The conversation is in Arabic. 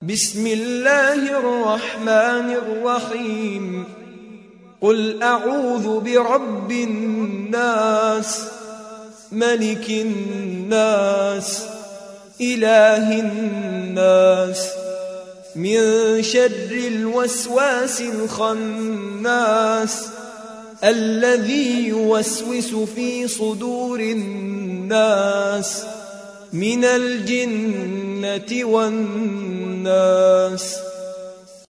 بسم الله الرحمن الرحيم قل أعوذ برب الناس ملك الناس إله الناس من شر الوسواس الخناس الذي يوسوس في صدور الناس من الجنة والناس.